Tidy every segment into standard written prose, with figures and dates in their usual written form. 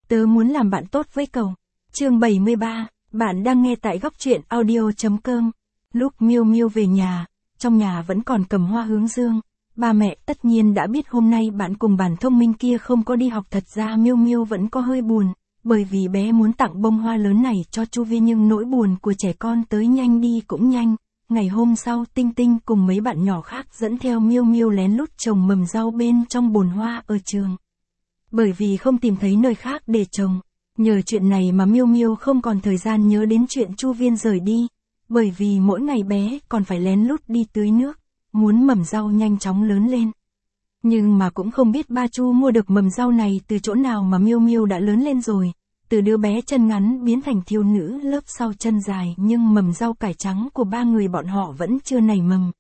Tớ muốn làm bạn tốt với cậu. Chương 73, bạn đang nghe tại góc truyện audio.com. Lúc Miu Miu về nhà, trong nhà vẫn còn cầm hoa hướng dương. Ba mẹ tất nhiên đã biết hôm nay bạn cùng bản thông minh kia không có đi học, thật ra Miu Miu vẫn có hơi buồn, bởi vì bé muốn tặng bông hoa lớn này cho Chu Vi, nhưng nỗi buồn của trẻ con tới nhanh đi cũng nhanh. Ngày hôm sau, Tinh Tinh cùng mấy bạn nhỏ khác dẫn theo Miu Miu lén lút trồng mầm rau bên trong bồn hoa ở trường. Bởi vì không tìm thấy nơi khác để trồng, nhờ chuyện này mà Miu Miu không còn thời gian nhớ đến chuyện Chu Viên rời đi, bởi vì mỗi ngày bé còn phải lén lút đi tưới nước, muốn mầm rau nhanh chóng lớn lên. Nhưng mà cũng không biết ba Chu mua được mầm rau này từ chỗ nào mà Miu Miu đã lớn lên rồi, từ đứa bé chân ngắn biến thành thiếu nữ lớp sau chân dài, nhưng mầm rau cải trắng của ba người bọn họ vẫn chưa nảy mầm.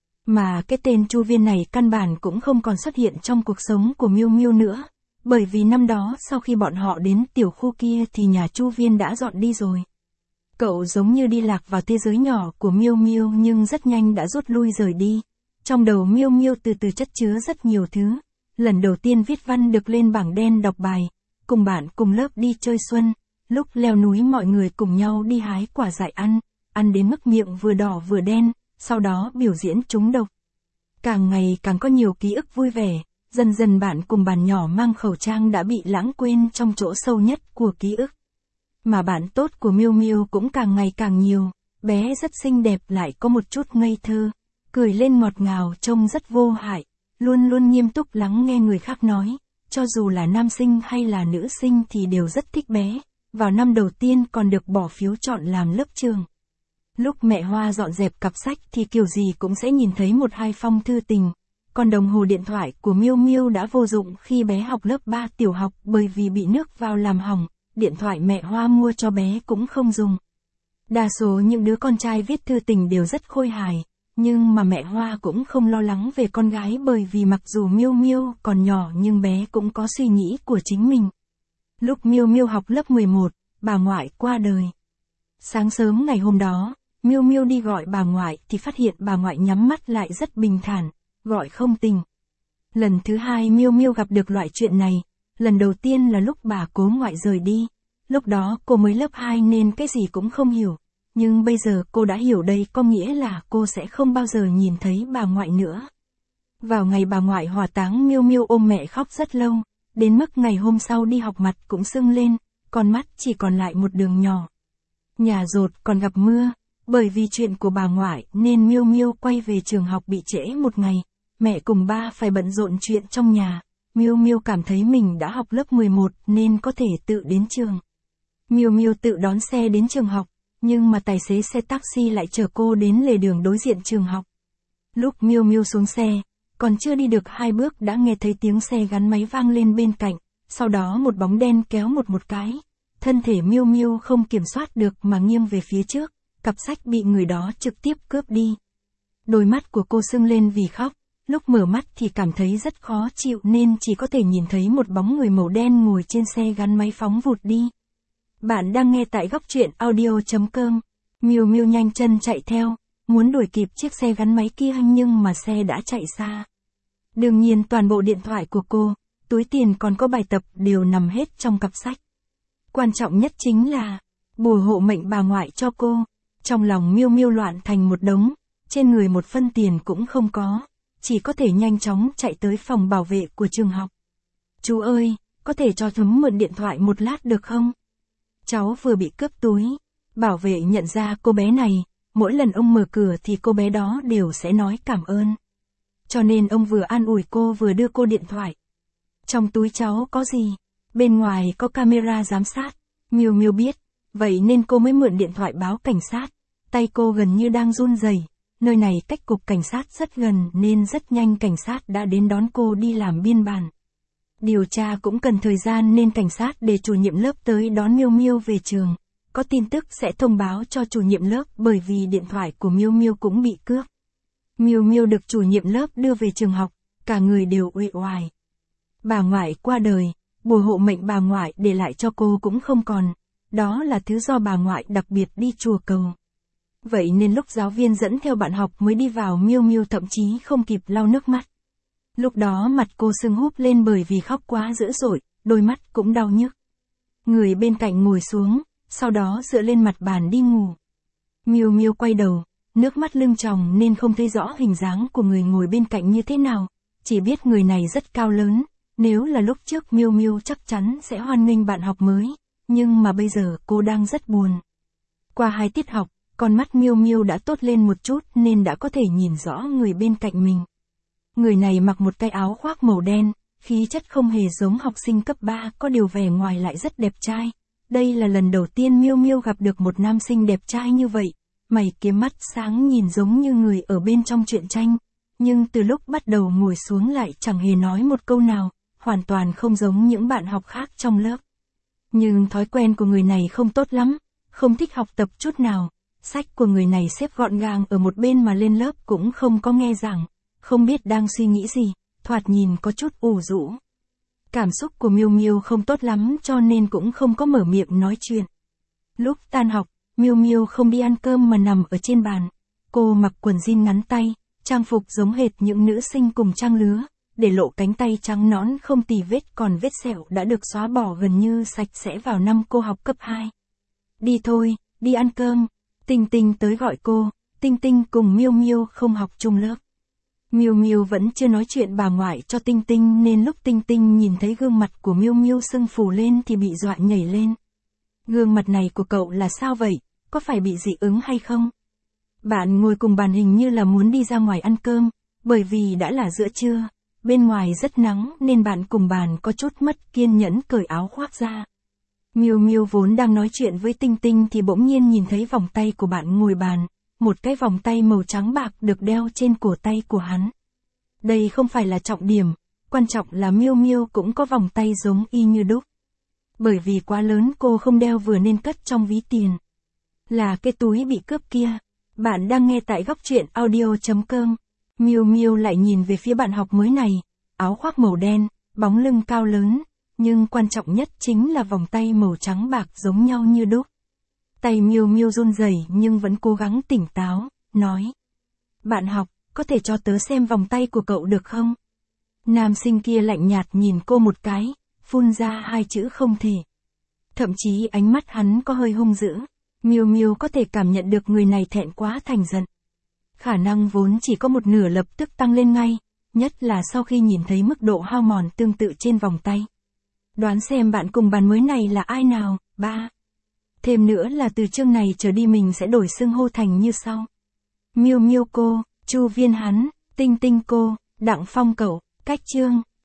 Mà cái tên Chu Viên này căn bản cũng không còn xuất hiện trong cuộc sống của Miu Miu nữa. Bởi vì năm đó sau khi bọn họ đến tiểu khu kia thì nhà Chu Viên đã dọn đi rồi. Cậu giống như đi lạc vào thế giới nhỏ của Miu Miu nhưng rất nhanh đã rút lui rời đi. Trong đầu Miu Miu từ từ chất chứa rất nhiều thứ. Lần đầu tiên viết văn được lên bảng đen đọc bài, cùng bạn cùng lớp đi chơi xuân, lúc leo núi mọi người cùng nhau đi hái quả dại ăn đến mức miệng vừa đỏ vừa đen, sau đó biểu diễn trúng độc. Càng ngày càng có nhiều ký ức vui vẻ. Dần dần bạn cùng bàn nhỏ mang khẩu trang đã bị lãng quên trong chỗ sâu nhất của ký ức. Mà bạn tốt của Miu Miu cũng càng ngày càng nhiều, bé rất xinh đẹp lại có một chút ngây thơ, cười lên ngọt ngào trông rất vô hại, luôn luôn nghiêm túc lắng nghe người khác nói, cho dù là nam sinh hay là nữ sinh thì đều rất thích bé, vào năm đầu tiên còn được bỏ phiếu chọn làm lớp trường. Lúc mẹ Hoa dọn dẹp cặp sách thì kiểu gì cũng sẽ nhìn thấy một hai phong thư tình. Còn đồng hồ điện thoại của Miu Miu đã vô dụng khi bé học lớp 3 tiểu học, bởi vì bị nước vào làm hỏng, điện thoại mẹ Hoa mua cho bé cũng không dùng. Đa số những đứa con trai viết thư tình đều rất khôi hài, nhưng mà mẹ Hoa cũng không lo lắng về con gái, bởi vì mặc dù Miu Miu còn nhỏ nhưng bé cũng có suy nghĩ của chính mình. Lúc Miu Miu học lớp 11, bà ngoại qua đời. Sáng sớm ngày hôm đó, Miu Miu đi gọi bà ngoại thì phát hiện bà ngoại nhắm mắt lại rất bình thản, gọi không tỉnh. Lần thứ hai Miu Miu gặp được loại chuyện này, lần đầu tiên là lúc bà cố ngoại rời đi. Lúc đó cô mới lớp 2 nên cái gì cũng không hiểu, nhưng bây giờ cô đã hiểu, đây có nghĩa là cô sẽ không bao giờ nhìn thấy bà ngoại nữa. Vào ngày bà ngoại hỏa táng, Miu Miu ôm mẹ khóc rất lâu, đến mức ngày hôm sau đi học mặt cũng sưng lên, con mắt chỉ còn lại một đường nhỏ. Nhà dột còn gặp mưa, bởi vì chuyện của bà ngoại nên Miu Miu quay về trường học bị trễ một ngày. Mẹ cùng ba phải bận rộn chuyện trong nhà. Miu Miu cảm thấy mình đã học lớp 11 nên có thể tự đến trường. Miu Miu tự đón xe đến trường học, nhưng mà tài xế xe taxi lại chở cô đến lề đường đối diện trường học. Lúc Miu Miu xuống xe, còn chưa đi được 2 bước đã nghe thấy tiếng xe gắn máy vang lên bên cạnh, sau đó một bóng đen kéo một cái. Thân thể Miu Miu không kiểm soát được mà nghiêng về phía trước, cặp sách bị người đó trực tiếp cướp đi. Đôi mắt của cô sưng lên vì khóc. Lúc mở mắt thì cảm thấy rất khó chịu nên chỉ có thể nhìn thấy một bóng người màu đen ngồi trên xe gắn máy phóng vụt đi. Bạn đang nghe tại góc truyện audio.com. Miu Miu nhanh chân chạy theo, muốn đuổi kịp chiếc xe gắn máy kia nhưng mà xe đã chạy xa. Đương nhiên toàn bộ điện thoại của cô, túi tiền còn có bài tập đều nằm hết trong cặp sách. Quan trọng nhất chính là bùa hộ mệnh bà ngoại cho cô. Trong lòng Miu Miu loạn thành một đống, trên người một phân tiền cũng không có. Chỉ có thể nhanh chóng chạy tới phòng bảo vệ của trường học. Chú ơi, có thể cho Thấm mượn điện thoại một lát được không? Cháu vừa bị cướp túi. Bảo vệ nhận ra cô bé này, mỗi lần ông mở cửa thì cô bé đó đều sẽ nói cảm ơn. Cho nên ông vừa an ủi cô vừa đưa cô điện thoại. Trong túi cháu có gì? Bên ngoài có camera giám sát. Miu Miu biết, vậy nên cô mới mượn điện thoại báo cảnh sát. Tay cô gần như đang run rẩy. Nơi này cách cục cảnh sát rất gần nên rất nhanh cảnh sát đã đến đón cô đi làm biên bản. Điều tra cũng cần thời gian nên cảnh sát để chủ nhiệm lớp tới đón Miu Miu về trường. Có tin tức sẽ thông báo cho chủ nhiệm lớp bởi vì điện thoại của Miu Miu cũng bị cướp. Miu Miu được chủ nhiệm lớp đưa về trường học, cả người đều uể oải. Bà ngoại qua đời, bùa hộ mệnh bà ngoại để lại cho cô cũng không còn. Đó là thứ do bà ngoại đặc biệt đi chùa cầu. Vậy nên lúc giáo viên dẫn theo bạn học mới đi vào, Miu Miu thậm chí không kịp lau nước mắt. Lúc đó mặt cô sưng húp lên bởi vì khóc quá dữ dội, đôi mắt cũng đau nhức. Người bên cạnh ngồi xuống, sau đó dựa lên mặt bàn đi ngủ. Miêu Miêu quay đầu, nước mắt lưng tròng nên không thấy rõ hình dáng của người ngồi bên cạnh như thế nào, chỉ biết người này rất cao lớn, nếu là lúc trước Miêu Miêu chắc chắn sẽ hoan nghênh bạn học mới, nhưng mà bây giờ cô đang rất buồn. Qua 2 tiết học, con mắt Miêu Miêu đã tốt lên một chút nên đã có thể nhìn rõ người bên cạnh mình. Người này mặc một cái áo khoác màu đen, khí chất không hề giống học sinh cấp 3, có điều vẻ ngoài lại rất đẹp trai. Đây là lần đầu tiên Miêu Miêu gặp được một nam sinh đẹp trai như vậy, mày kiếm mắt sáng nhìn giống như người ở bên trong truyện tranh, nhưng từ lúc bắt đầu ngồi xuống lại chẳng hề nói một câu nào, hoàn toàn không giống những bạn học khác trong lớp. Nhưng thói quen của người này không tốt lắm, không thích học tập chút nào, sách của người này xếp gọn gàng ở một bên mà lên lớp cũng không có nghe giảng, không biết đang suy nghĩ gì, thoạt nhìn có chút ủ rũ. Cảm xúc của Miêu Miêu không tốt lắm cho nên cũng không có mở miệng nói chuyện. Lúc tan học, Miêu Miêu không đi ăn cơm mà nằm ở trên bàn. Cô mặc quần jean ngắn tay, trang phục giống hệt những nữ sinh cùng trang lứa, để lộ cánh tay trắng nõn không tì vết, còn vết sẹo đã được xóa bỏ gần như sạch sẽ vào năm cô học cấp 2. Đi thôi, đi ăn cơm. Tinh Tinh tới gọi cô. Tinh Tinh cùng Miêu Miêu không học chung lớp. Miêu Miêu vẫn chưa nói chuyện bà ngoại cho Tinh Tinh nên lúc Tinh Tinh nhìn thấy gương mặt của Miêu Miêu sưng phù lên thì bị dọa nhảy lên. Gương mặt này của cậu là sao vậy, có phải bị dị ứng hay không? Bạn ngồi cùng bàn hình như là muốn đi ra ngoài ăn cơm, bởi vì đã là giữa trưa, bên ngoài rất nắng nên bạn cùng bàn có chút mất kiên nhẫn cởi áo khoác ra. Miêu Miêu vốn đang nói chuyện với Tinh Tinh thì bỗng nhiên nhìn thấy vòng tay của bạn ngồi bàn, một cái vòng tay màu trắng bạc được đeo trên cổ tay của hắn. Đây không phải là trọng điểm, quan trọng là Miêu Miêu cũng có vòng tay giống y như đúc. Bởi vì quá lớn cô không đeo vừa nên cất trong ví tiền. Là cái túi bị cướp kia. Bạn đang nghe tại góc truyện audio.com. Miêu Miêu lại nhìn về phía bạn học mới này, áo khoác màu đen, bóng lưng cao lớn, nhưng quan trọng nhất chính là vòng tay màu trắng bạc giống nhau như đúc. Tay Miêu Miêu run rẩy nhưng vẫn cố gắng tỉnh táo, nói: "Bạn học, có thể cho tớ xem vòng tay của cậu được không?" Nam sinh kia lạnh nhạt nhìn cô một cái, phun ra 2 chữ không thể. Thậm chí ánh mắt hắn có hơi hung dữ. Miêu Miêu có thể cảm nhận được người này thẹn quá thành giận. Khả năng vốn chỉ có một nửa lập tức tăng lên ngay, nhất là sau khi nhìn thấy mức độ hao mòn tương tự trên vòng tay. Đoán xem bạn cùng bàn mới này là ai nào? 3. Thêm nữa là từ chương này trở đi mình sẽ đổi xưng hô thành như sau: Miêu Miêu cô, Chu Viên hắn, Tinh Tinh cô, Đặng Phong cậu, cách chương.